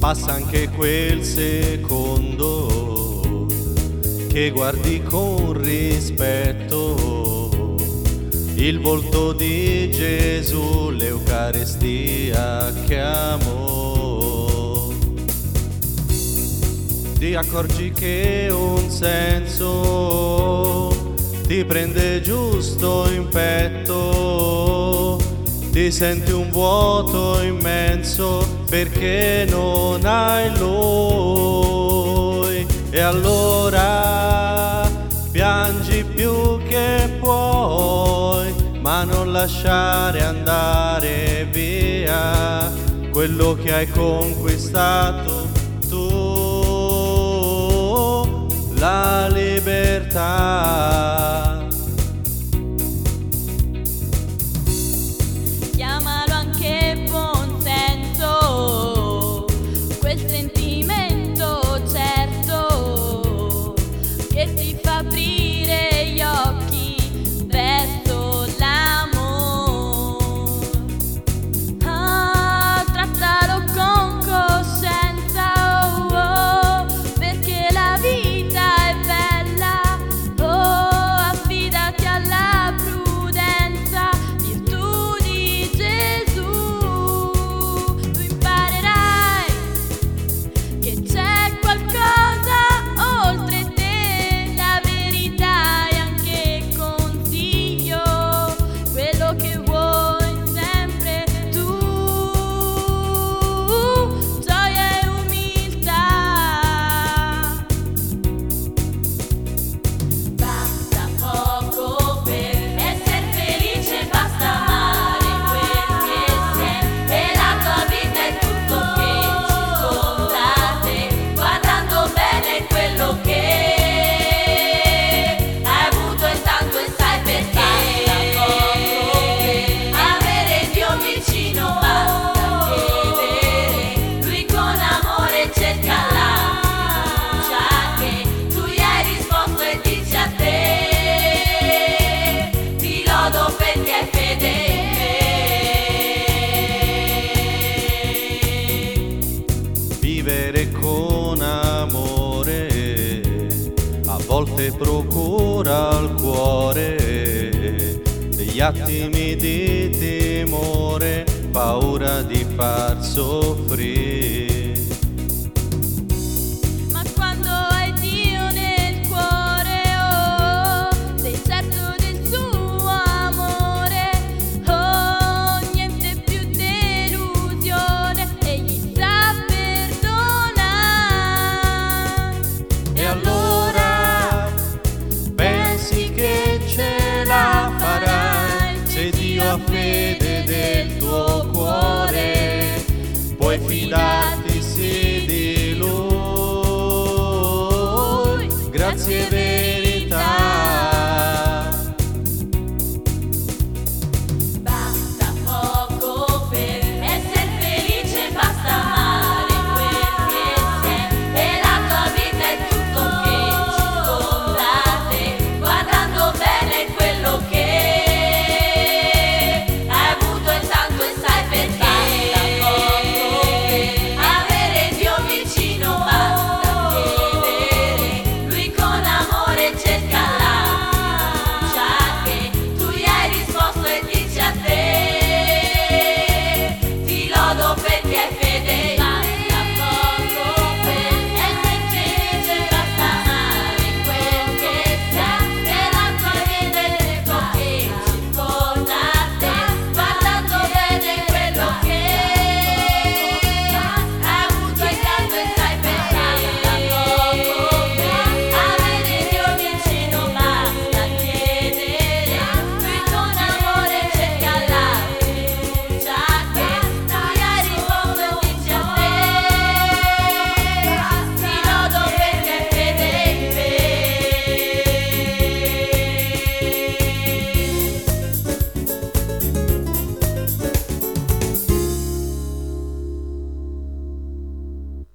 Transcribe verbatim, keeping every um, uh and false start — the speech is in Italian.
passa anche quel secondo che guardi con rispetto il volto di Gesù, l'Eucaristia che amo. Ti accorgi che un senso ti prende giusto in petto, ti senti un vuoto immenso perché non hai Lui, e allora piangi più che puoi, ma non lasciare andare via quello che hai conquistato tu, la libertà. Chiamalo anche buon senso, quel sentimento certo che ti fa aprire gli occhi verso l'amore. Ah, trattalo con coscienza, oh, oh, perché la vita è bella. Oh, affidati alla prudenza, virtù di Gesù. Tu imparerai che c'è qualcosa oltre te, la verità è anche consiglio, quello che vuoi sempre tu, gioia e umiltà. Basta poco per essere felice, basta amare quel che sei, e la tua vita è tutto che ci contate, guardando bene quello che hai avuto e tanto e sai perché. Basta poco per avere Dio vicino, basta chiedere, Lui con amore cerca la fiducia che tu gli hai risposto e dice a te: ti lodo perché hai fede in me. Vivere con amore a volte procura al cuore degli attimi di timore, paura di far soffrire.